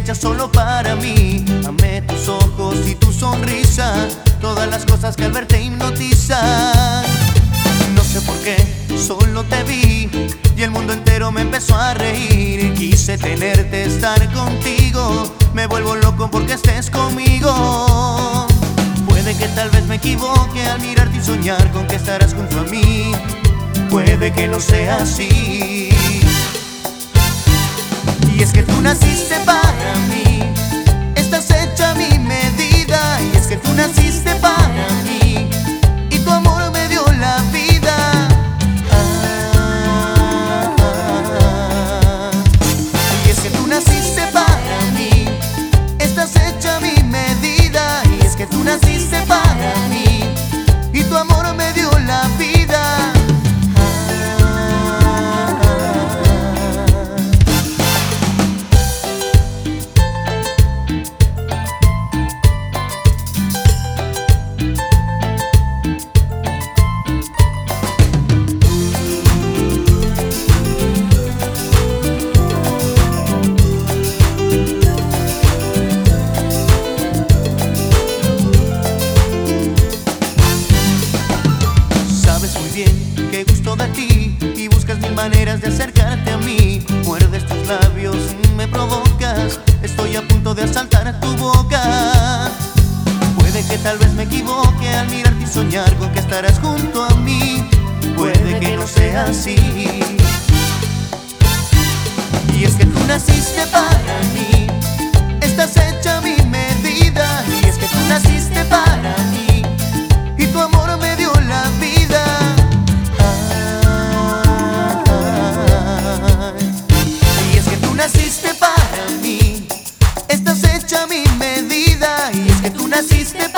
hecha solo para mí. Amé tus ojos y tu sonrisa, todas las cosas que al verte hipnotizan. No sé por qué, solo te vi y el mundo entero me empezó a reír. Quise tenerte, estar contigo, me vuelvo loco porque estés conmigo. Puede que tal vez me equivoque al mirarte y soñar con que estarás junto a mí. Puede que no sea así. Y es que tú naciste para mí, estás hecha a mi medida. Y es que tú naciste para mí y tu amor me dio la vida. Y es que tú naciste para mí, estás hecha a mi medida. Y es que tú naciste para mí y tu amor me dio la vida. Que gusto de ti y buscas mil maneras de acercarte a mí. Muerdes tus labios, me provocas, estoy a punto de asaltar tu boca. Puede que tal vez me equivoque al mirarte y soñar con que estarás junto a mí. Puede que no sea así. Y es que tú naciste para mí, estás hecha a mi medida. Y es que tú naciste para mí y tu amor me dio la vida. Naciste para mí, estás hecha a mi medida. Y es que tú naciste